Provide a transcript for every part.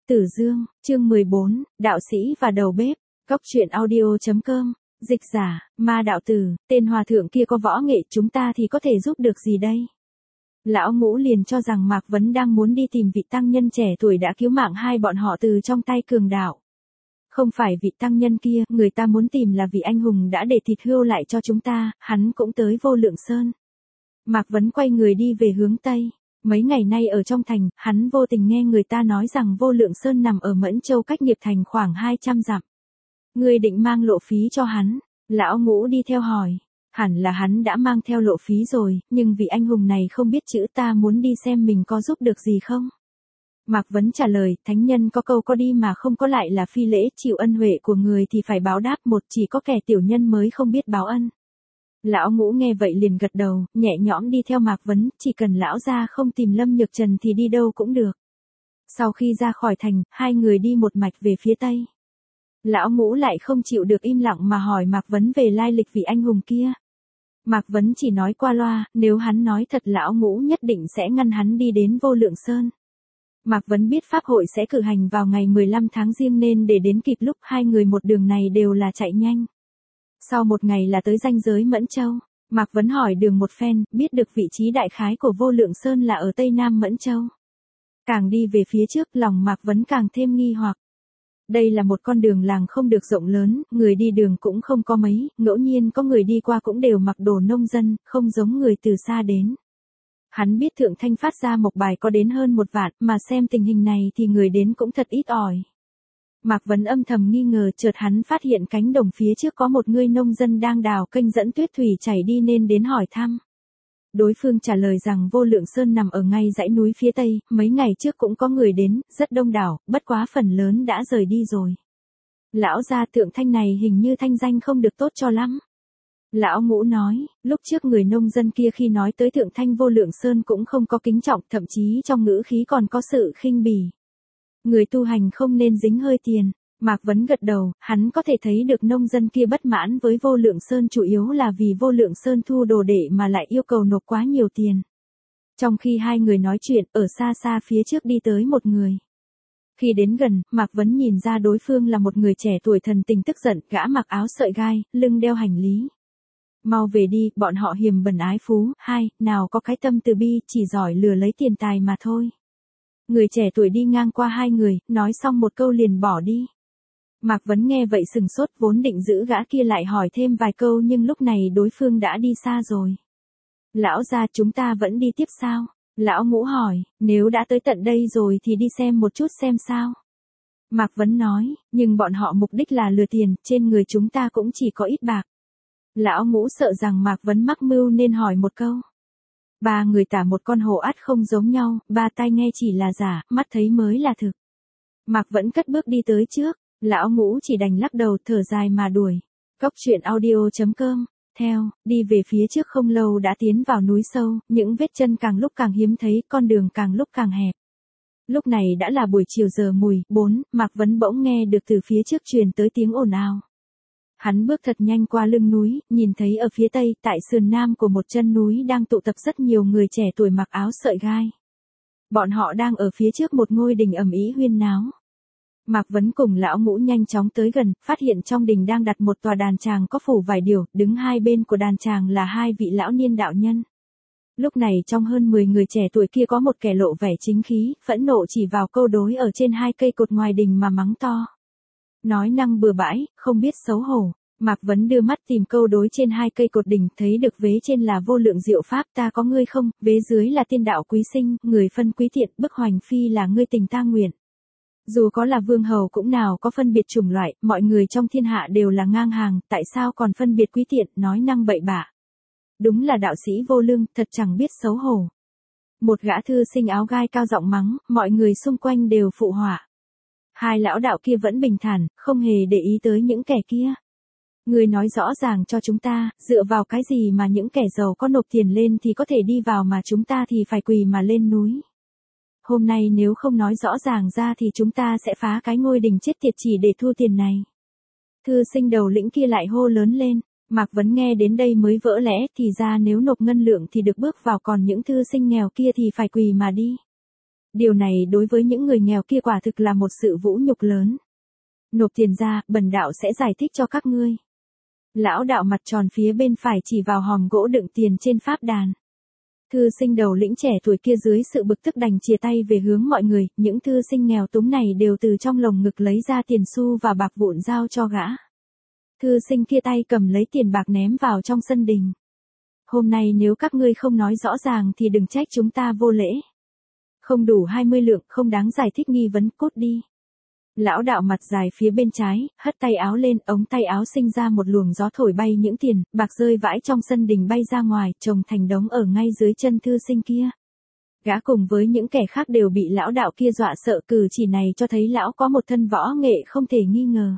Tử Dương, chương 14, đạo sĩ và đầu bếp, Cóc truyện audio.com, dịch giả, Ma đạo tử, tên hòa thượng kia có võ nghệ, chúng ta thì có thể giúp được gì đây? Lão Ngũ liền cho rằng Mạc Vấn đang muốn đi tìm vị tăng nhân trẻ tuổi đã cứu mạng hai bọn họ từ trong tay cường đạo. Không phải vị tăng nhân kia, người ta muốn tìm là vị anh hùng đã để thịt hươu lại cho chúng ta, hắn cũng tới Vô Lượng Sơn. Mạc Vấn quay người đi về hướng Tây. Mấy ngày nay ở trong thành, hắn vô tình nghe người ta nói rằng Vô Lượng Sơn nằm ở Mẫn Châu cách Nghiệp Thành khoảng 200 dặm. Ngươi định mang lộ phí cho hắn? Lão Ngũ đi theo hỏi. Hẳn là hắn đã mang theo lộ phí rồi, nhưng vị anh hùng này không biết chữ, ta muốn đi xem mình có giúp được gì không? Mạc Vấn trả lời, thánh nhân có câu có đi mà không có lại là phi lễ, chịu ân huệ của người thì phải báo đáp, một chỉ có kẻ tiểu nhân mới không biết báo ân. Lão Ngũ nghe vậy liền gật đầu, nhẹ nhõm đi theo Mạc Vấn, chỉ cần lão gia không tìm Lâm Nhược Trần thì đi đâu cũng được. Sau khi ra khỏi thành, hai người đi một mạch về phía Tây. Lão Ngũ lại không chịu được im lặng mà hỏi Mạc Vấn về lai lịch vị anh hùng kia. Mạc Vấn chỉ nói qua loa, nếu hắn nói thật Lão Ngũ nhất định sẽ ngăn hắn đi đến Vô Lượng Sơn. Mạc Vấn biết pháp hội sẽ cử hành vào ngày 15 tháng Giêng nên để đến kịp lúc, hai người một đường này đều là chạy nhanh. Sau một ngày là tới ranh giới Mẫn Châu. Mạc Vấn hỏi đường một phen, biết được vị trí đại khái của Vô Lượng Sơn là ở Tây Nam Mẫn Châu. Càng đi về phía trước, lòng Mạc Vấn càng thêm nghi hoặc. Đây là một con đường làng không được rộng lớn, người đi đường cũng không có mấy, ngẫu nhiên có người đi qua cũng đều mặc đồ nông dân, không giống người từ xa đến. Hắn biết Thượng Thanh phát ra mộc bài có đến hơn 1 vạn, mà xem tình hình này thì người đến cũng thật ít ỏi. Mạc Vấn âm thầm nghi ngờ, chợt hắn phát hiện cánh đồng phía trước có một người nông dân đang đào kênh dẫn tuyết thủy chảy đi nên đến hỏi thăm. Đối phương trả lời rằng Vô Lượng Sơn nằm ở ngay dãy núi phía Tây, mấy ngày trước cũng có người đến, rất đông đảo, bất quá phần lớn đã rời đi rồi. Lão gia Thượng Thanh này hình như thanh danh không được tốt cho lắm. Lão Ngũ nói, lúc trước người nông dân kia khi nói tới Thượng Thanh Vô Lượng Sơn cũng không có kính trọng, thậm chí trong ngữ khí còn có sự khinh bỉ. Người tu hành không nên dính hơi tiền. Mạc Vấn gật đầu, hắn có thể thấy được nông dân kia bất mãn với Vô Lượng Sơn chủ yếu là vì Vô Lượng Sơn thu đồ đệ mà lại yêu cầu nộp quá nhiều tiền. Trong khi hai người nói chuyện, ở xa xa phía trước đi tới một người. Khi đến gần, Mạc Vấn nhìn ra đối phương là một người trẻ tuổi thần tình tức giận, gã mặc áo sợi gai, lưng đeo hành lý. Mau về đi, bọn họ hiềm bẩn ái phú, nào có cái tâm từ bi, chỉ giỏi lừa lấy tiền tài mà thôi. Người trẻ tuổi đi ngang qua hai người, nói xong một câu liền bỏ đi. Mạc Vấn nghe vậy sừng sốt, vốn định giữ gã kia lại hỏi thêm vài câu nhưng lúc này đối phương đã đi xa rồi. Lão gia, chúng ta vẫn đi tiếp sao? Lão Ngũ hỏi, nếu đã tới tận đây rồi thì đi xem một chút xem sao. Mạc Vấn nói, nhưng bọn họ mục đích là lừa tiền, trên người chúng ta cũng chỉ có ít bạc. Lão Ngũ sợ rằng Mạc Vấn mắc mưu nên hỏi một câu. Ba người tả một con hổ át không giống nhau, ba tai nghe chỉ là giả, mắt thấy mới là thực. Mạc Vấn cất bước đi tới trước. Lão Ngũ chỉ đành lắc đầu thở dài mà đuổi. Cóc truyện audio.com, đi về phía trước không lâu đã tiến vào núi sâu, những vết chân càng lúc càng hiếm thấy, con đường càng lúc càng hẹp. Lúc này đã là buổi chiều giờ mùi, 4, Mạc Vấn bỗng nghe được từ phía trước truyền tới tiếng ồn ào. Hắn bước thật nhanh qua lưng núi, nhìn thấy ở phía tây, tại sườn nam của một chân núi đang tụ tập rất nhiều người trẻ tuổi mặc áo sợi gai. Bọn họ đang ở phía trước một ngôi đình ầm ĩ huyên náo. Mạc Vấn cùng Lão Ngũ nhanh chóng tới gần, phát hiện trong đình đang đặt một tòa đàn tràng có phủ vải điểu, đứng hai bên của đàn tràng là hai vị lão niên đạo nhân. Lúc này trong hơn 10 người trẻ tuổi kia có một kẻ lộ vẻ chính khí, phẫn nộ chỉ vào câu đối ở trên hai cây cột ngoài đình mà mắng to. Nói năng bừa bãi, không biết xấu hổ. Mạc Vấn đưa mắt tìm câu đối trên hai cây cột đỉnh, thấy được vế trên là Vô Lượng Diệu Pháp ta có ngươi không, vế dưới là Tiên Đạo Quý Sinh, người phân quý tiện, bức hoành phi là ngươi tình ta nguyện. Dù có là vương hầu cũng nào có phân biệt chủng loại, mọi người trong thiên hạ đều là ngang hàng, tại sao còn phân biệt quý tiện, nói năng bậy bạ. Đúng là đạo sĩ vô lương, thật chẳng biết xấu hổ. Một gã thư sinh áo gai cao giọng mắng, mọi người xung quanh đều phụ họa. Hai lão đạo kia vẫn bình thản, không hề để ý tới những kẻ kia. Người nói rõ ràng cho chúng ta, dựa vào cái gì mà những kẻ giàu có nộp tiền lên thì có thể đi vào mà chúng ta thì phải quỳ mà lên núi. Hôm nay nếu không nói rõ ràng ra thì chúng ta sẽ phá cái ngôi đình chết tiệt chỉ để thu tiền này. Thư sinh đầu lĩnh kia lại hô lớn lên. Mạc Vấn nghe đến đây mới vỡ lẽ, thì ra nếu nộp ngân lượng thì được bước vào, còn những thư sinh nghèo kia thì phải quỳ mà đi. Điều này đối với những người nghèo kia quả thực là một sự vũ nhục lớn. Nộp tiền ra, bần đạo sẽ giải thích cho các ngươi. Lão đạo mặt tròn phía bên phải chỉ vào hòm gỗ đựng tiền trên pháp đàn. Thư sinh đầu lĩnh trẻ tuổi kia dưới sự bực tức đành chìa tay về hướng mọi người, những thư sinh nghèo túng này đều từ trong lồng ngực lấy ra tiền xu và bạc vụn giao cho gã. Thư sinh kia tay cầm lấy tiền bạc ném vào trong sân đình. Hôm nay nếu các ngươi không nói rõ ràng thì đừng trách chúng ta vô lễ. Không đủ 20 lượng, không đáng giải thích nghi vấn, cút đi. Lão đạo mặt dài phía bên trái, hất tay áo lên, ống tay áo sinh ra một luồng gió thổi bay những tiền, bạc rơi vãi trong sân đình bay ra ngoài, chồng thành đống ở ngay dưới chân thư sinh kia. Gã cùng với những kẻ khác đều bị lão đạo kia dọa sợ, cử chỉ này cho thấy lão có một thân võ nghệ không thể nghi ngờ.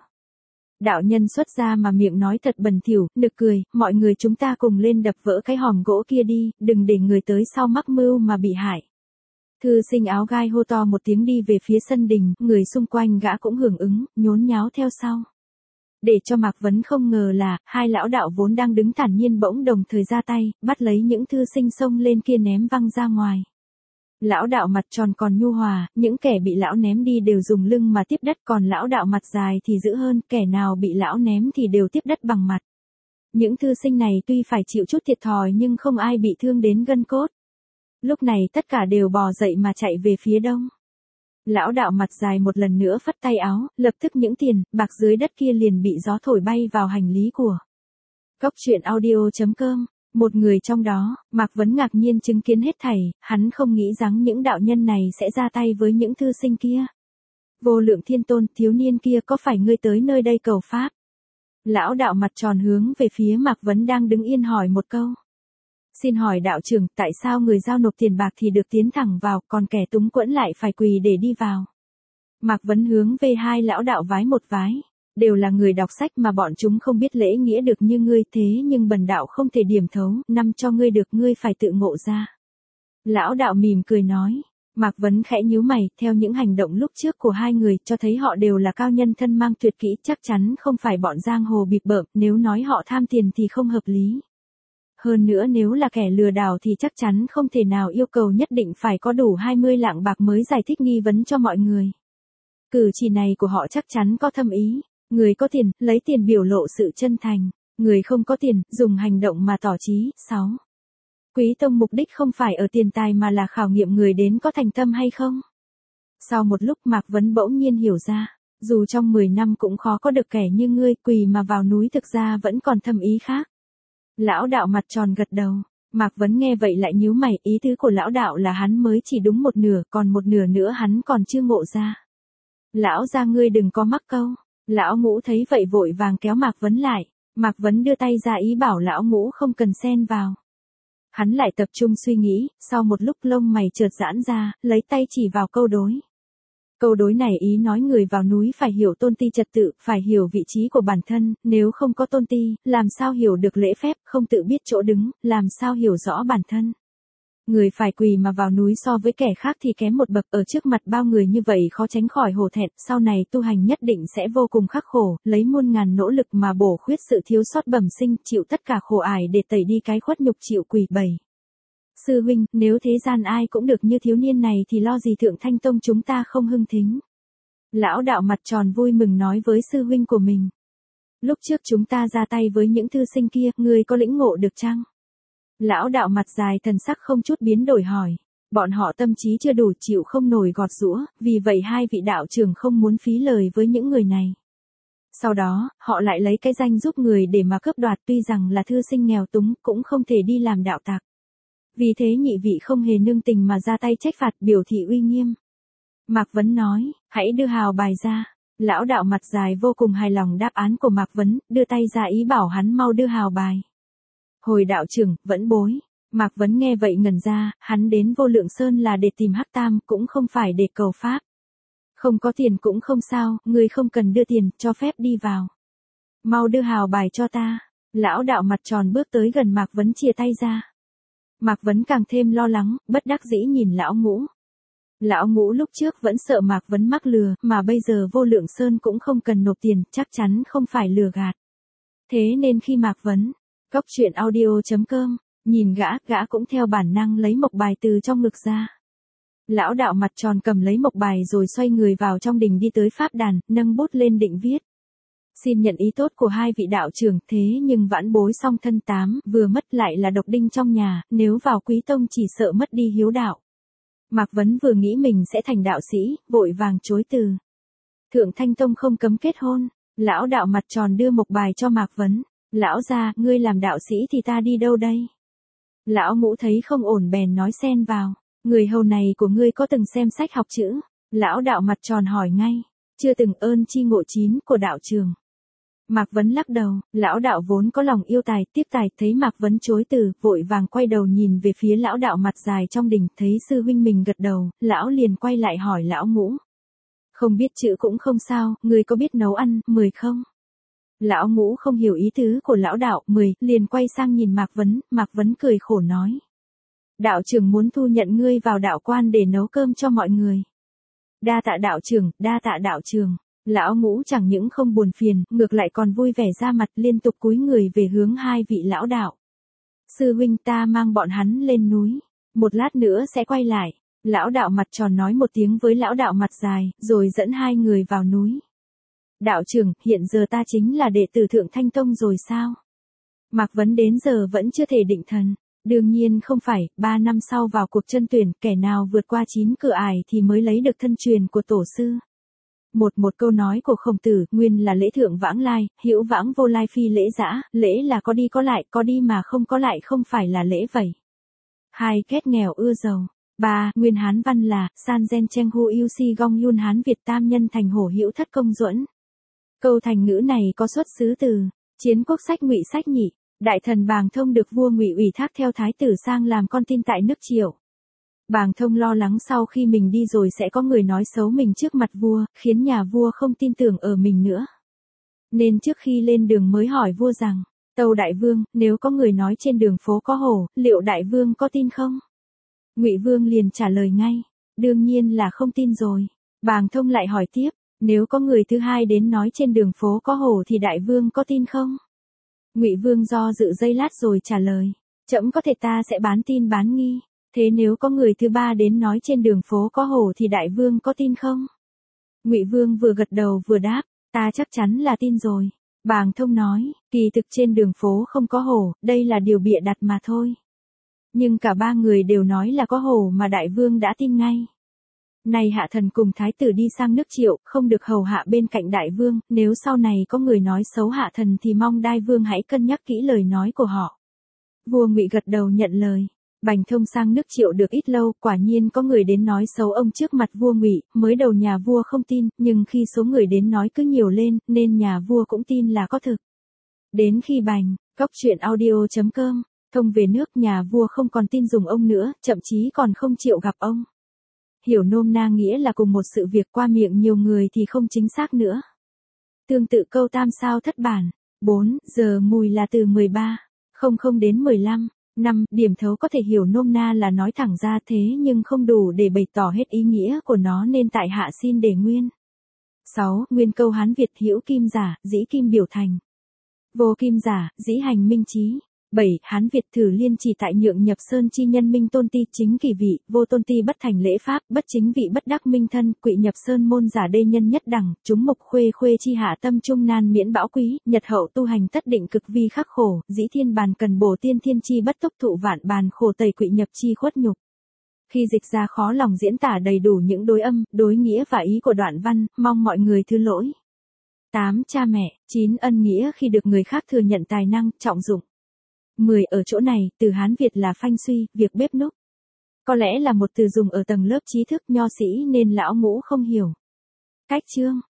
Đạo nhân xuất ra mà miệng nói thật bẩn thỉu, nực cười, mọi người chúng ta cùng lên đập vỡ cái hòm gỗ kia đi, đừng để người tới sau mắc mưu mà bị hại. Thư sinh áo gai hô to một tiếng đi về phía sân đình, người xung quanh gã cũng hưởng ứng, nhốn nháo theo sau. Để cho Mạc Vấn không ngờ là, hai lão đạo vốn đang đứng thản nhiên bỗng đồng thời ra tay, bắt lấy những thư sinh xông lên kia ném văng ra ngoài. Lão đạo mặt tròn còn nhu hòa, những kẻ bị lão ném đi đều dùng lưng mà tiếp đất, còn lão đạo mặt dài thì dữ hơn, kẻ nào bị lão ném thì đều tiếp đất bằng mặt. Những thư sinh này tuy phải chịu chút thiệt thòi nhưng không ai bị thương đến gân cốt. Lúc này tất cả đều bò dậy mà chạy về phía đông. Lão đạo mặt dài một lần nữa phất tay áo, lập tức những tiền, bạc dưới đất kia liền bị gió thổi bay vào hành lý của. Góc truyện audio.com. Một người trong đó, Mạc Vấn ngạc nhiên chứng kiến hết thảy, hắn không nghĩ rằng những đạo nhân này sẽ ra tay với những thư sinh kia. Vô Lượng Thiên Tôn, thiếu niên kia có phải ngươi tới nơi đây cầu pháp? Lão đạo mặt tròn hướng về phía Mạc Vấn đang đứng yên hỏi một câu. Xin hỏi đạo trưởng, tại sao người giao nộp tiền bạc thì được tiến thẳng vào, còn kẻ túng quẫn lại phải quỳ để đi vào? Mạc Vấn hướng về hai lão đạo vái một vái. Đều là người đọc sách mà bọn chúng không biết lễ nghĩa được như ngươi, thế nhưng bần đạo không thể điểm thấu, năm cho ngươi được, ngươi phải tự ngộ ra. Lão đạo mỉm cười nói. Mạc Vấn khẽ nhíu mày, theo những hành động lúc trước của hai người, cho thấy họ đều là cao nhân thân mang tuyệt kỹ, chắc chắn không phải bọn giang hồ bịp bợm, nếu nói họ tham tiền thì không hợp lý. Hơn nữa nếu là kẻ lừa đảo thì chắc chắn không thể nào yêu cầu nhất định phải có đủ 20 lạng bạc mới giải thích nghi vấn cho mọi người. Cử chỉ này của họ chắc chắn có thâm ý. Người có tiền, lấy tiền biểu lộ sự chân thành. Người không có tiền, dùng hành động mà tỏ chí. 6. Quý tông mục đích không phải ở tiền tài mà là khảo nghiệm người đến có thành tâm hay không. Sau một lúc Mạc Vấn bỗng nhiên hiểu ra, dù trong 10 năm cũng khó có được kẻ như ngươi, quỳ mà vào núi thực ra vẫn còn thâm ý khác. Lão đạo mặt tròn gật đầu. Mạc Vấn nghe vậy lại nhíu mày, ý tứ của lão đạo là hắn mới chỉ đúng một nửa, còn một nửa nữa hắn còn chưa ngộ ra. Lão gia ngươi đừng có mắc câu. Lão Ngũ thấy vậy vội vàng kéo Mạc Vấn lại. Mạc Vấn đưa tay ra ý bảo Lão Ngũ không cần xen vào. Hắn lại tập trung suy nghĩ, sau một lúc lông mày chợt giãn ra, lấy tay chỉ vào câu đối. Câu đối này ý nói người vào núi phải hiểu tôn ti trật tự, phải hiểu vị trí của bản thân, nếu không có tôn ti, làm sao hiểu được lễ phép, không tự biết chỗ đứng, làm sao hiểu rõ bản thân. Người phải quỳ mà vào núi so với kẻ khác thì kém một bậc, ở trước mặt bao người như vậy khó tránh khỏi hổ thẹn, sau này tu hành nhất định sẽ vô cùng khắc khổ, lấy muôn ngàn nỗ lực mà bổ khuyết sự thiếu sót bẩm sinh, chịu tất cả khổ ải để tẩy đi cái khuất nhục chịu quỳ bày. Sư huynh, nếu thế gian ai cũng được như thiếu niên này thì lo gì Thượng Thanh Tông chúng ta không hưng thính. Lão đạo mặt tròn vui mừng nói với sư huynh của mình. Lúc trước chúng ta ra tay với những thư sinh kia, ngươi có lĩnh ngộ được chăng? Lão đạo mặt dài thần sắc không chút biến đổi hỏi. Bọn họ tâm trí chưa đủ, chịu không nổi gọt giũa, vì vậy hai vị đạo trưởng không muốn phí lời với những người này. Sau đó, họ lại lấy cái danh giúp người để mà cướp đoạt, tuy rằng là thư sinh nghèo túng, cũng không thể đi làm đạo tặc. Vì thế nhị vị không hề nương tình mà ra tay trách phạt, biểu thị uy nghiêm. Mạc Vấn nói, hãy đưa hào bài ra. Lão đạo mặt dài vô cùng hài lòng đáp án của Mạc Vấn, đưa tay ra ý bảo hắn mau đưa hào bài. Hồi đạo trưởng, vẫn bối. Mạc Vấn nghe vậy ngẩn ra, hắn đến Vô Lượng Sơn là để tìm Hắc Tam, cũng không phải để cầu pháp. Không có tiền cũng không sao, ngươi không cần đưa tiền, cho phép đi vào. Mau đưa hào bài cho ta. Lão đạo mặt tròn bước tới gần Mạc Vấn chia tay ra. Mạc Vấn càng thêm lo lắng, bất đắc dĩ nhìn Lão Ngũ. Lão Ngũ lúc trước vẫn sợ Mạc Vấn mắc lừa, mà bây giờ Vô Lượng Sơn cũng không cần nộp tiền, chắc chắn không phải lừa gạt. Thế nên khi Mạc Vấn, Góc truyện audio.com, nhìn gã cũng theo bản năng lấy mộc bài từ trong ngực ra. Lão đạo mặt tròn cầm lấy mộc bài rồi xoay người vào trong đình đi tới pháp đàn, nâng bút lên định viết. Xin nhận ý tốt của hai vị đạo trưởng, thế nhưng vãn bối song thân 8, vừa mất lại là độc đinh trong nhà, nếu vào quý tông chỉ sợ mất đi hiếu đạo. Mạc Vấn vừa nghĩ mình sẽ thành đạo sĩ, vội vàng chối từ. Thượng Thanh Tông không cấm kết hôn. Lão đạo mặt tròn đưa mộc bài cho Mạc Vấn. Lão gia, ngươi làm đạo sĩ thì ta đi đâu đây? Lão Ngũ thấy không ổn bèn nói xen vào. Người hầu này của ngươi có từng xem sách học chữ? Lão đạo mặt tròn hỏi ngay. Chưa từng ơn chi ngộ chín của đạo trường. Mạc Vấn lắc đầu, lão đạo vốn có lòng yêu tài, tiếc tài, thấy Mạc Vấn chối từ, vội vàng quay đầu nhìn về phía lão đạo mặt dài trong đình, thấy sư huynh mình gật đầu, lão liền quay lại hỏi lão Ngũ. Không biết chữ cũng không sao, người có biết nấu ăn, 10 không? Lão Ngũ không hiểu ý tứ của lão đạo, 10, liền quay sang nhìn Mạc Vấn cười khổ nói. Đạo trưởng muốn thu nhận ngươi vào đạo quan để nấu cơm cho mọi người. Đa tạ đạo trưởng, đa tạ đạo trưởng. Lão Ngũ chẳng những không buồn phiền, ngược lại còn vui vẻ ra mặt liên tục cúi người về hướng hai vị lão đạo. Sư huynh ta mang bọn hắn lên núi. Một lát nữa sẽ quay lại. Lão đạo mặt tròn nói một tiếng với lão đạo mặt dài, rồi dẫn hai người vào núi. Đạo trưởng, hiện giờ ta chính là đệ tử Thượng Thanh Tông rồi sao? Mạc Vấn đến giờ vẫn chưa thể định thần. Đương nhiên không phải, 3 năm sau vào cuộc chân tuyển, kẻ nào vượt qua 9 cửa ải thì mới lấy được thân truyền của tổ sư. Một câu nói của Khổng Tử, nguyên là lễ thượng vãng lai, hữu vãng vô lai phi lễ dã, lễ là có đi mà không có lại không phải là lễ vậy. 2. Kết nghèo ưa giàu. 3. Nguyên Hán văn là, san gen cheng hu yêu si gong yun Hán Việt tam nhân thành hổ hữu thất công duẫn. Câu thành ngữ này có xuất xứ từ Chiến Quốc Sách Ngụy Sách Nhị. Đại thần Bàng Thông được vua Ngụy ủy thác theo thái tử sang làm con tin tại nước Triệu. Bàng Thông lo lắng sau khi mình đi rồi sẽ có người nói xấu mình trước mặt vua, khiến nhà vua không tin tưởng ở mình nữa. Nên trước khi lên đường mới hỏi vua rằng, tâu đại vương, nếu có người nói trên đường phố có hổ, liệu đại vương có tin không? Ngụy Vương liền trả lời ngay, đương nhiên là không tin rồi. Bàng Thông lại hỏi tiếp, nếu có người thứ hai đến nói trên đường phố có hổ thì đại vương có tin không? Ngụy Vương do dự giây lát rồi trả lời, trẫm có thể ta sẽ bán tin bán nghi. Thế nếu có người thứ ba đến nói trên đường phố có hổ thì đại vương có tin không? Ngụy Vương vừa gật đầu vừa đáp, ta chắc chắn là tin rồi. Bàng Thông nói, kỳ thực trên đường phố không có hổ, đây là điều bịa đặt mà thôi. Nhưng cả ba người đều nói là có hổ mà đại vương đã tin ngay. Này hạ thần cùng thái tử đi sang nước Triệu, không được hầu hạ bên cạnh đại vương, nếu sau này có người nói xấu hạ thần thì mong đại vương hãy cân nhắc kỹ lời nói của họ. Vua Ngụy gật đầu nhận lời. Bành Thông sang nước Triệu được ít lâu, quả nhiên có người đến nói xấu ông trước mặt vua Ngụy, mới đầu nhà vua không tin, nhưng khi số người đến nói cứ nhiều lên, nên nhà vua cũng tin là có thực. Đến khi Bành, Cóc Truyện Audio.com, Thông về nước, nhà vua không còn tin dùng ông nữa, thậm chí còn không chịu gặp ông. Hiểu nôm na nghĩa là cùng một sự việc qua miệng nhiều người thì không chính xác nữa. Tương tự câu tam sao thất bản. 4 giờ mùi là từ 13:00 đến 15:00. 5. Điểm thấu có thể hiểu nôm na là nói thẳng ra thế nhưng không đủ để bày tỏ hết ý nghĩa của nó nên tại hạ xin để nguyên. 6. Nguyên câu Hán Việt hữu kim giả, dĩ kim biểu thành. Vô kim giả, dĩ hành minh trí. 7. Hán Việt thử liên chỉ tại nhượng nhập sơn chi nhân minh tôn ti chính kỳ vị, vô tôn ti bất thành lễ pháp, bất chính vị bất đắc minh thân, quỵ nhập sơn môn giả đê nhân nhất đẳng, chúng mục khuê khuê chi hạ tâm trung nan miễn bão quý, nhật hậu tu hành tất định cực vi khắc khổ, dĩ thiên bàn cần bổ tiên thiên chi bất túc thụ vạn bàn khổ tẩy quỵ nhập chi khuất nhục. Khi dịch ra khó lòng diễn tả đầy đủ những đối âm, đối nghĩa và ý của đoạn văn, mong mọi người thứ lỗi. 8. Cha mẹ. 9. Ân nghĩa khi được người khác thừa nhận tài năng, trọng dụng. 10. Ở chỗ này, từ Hán Việt là phanh suy, việc bếp núc. Có lẽ là một từ dùng ở tầng lớp trí thức nho sĩ nên lão Ngũ không hiểu. Cách chương.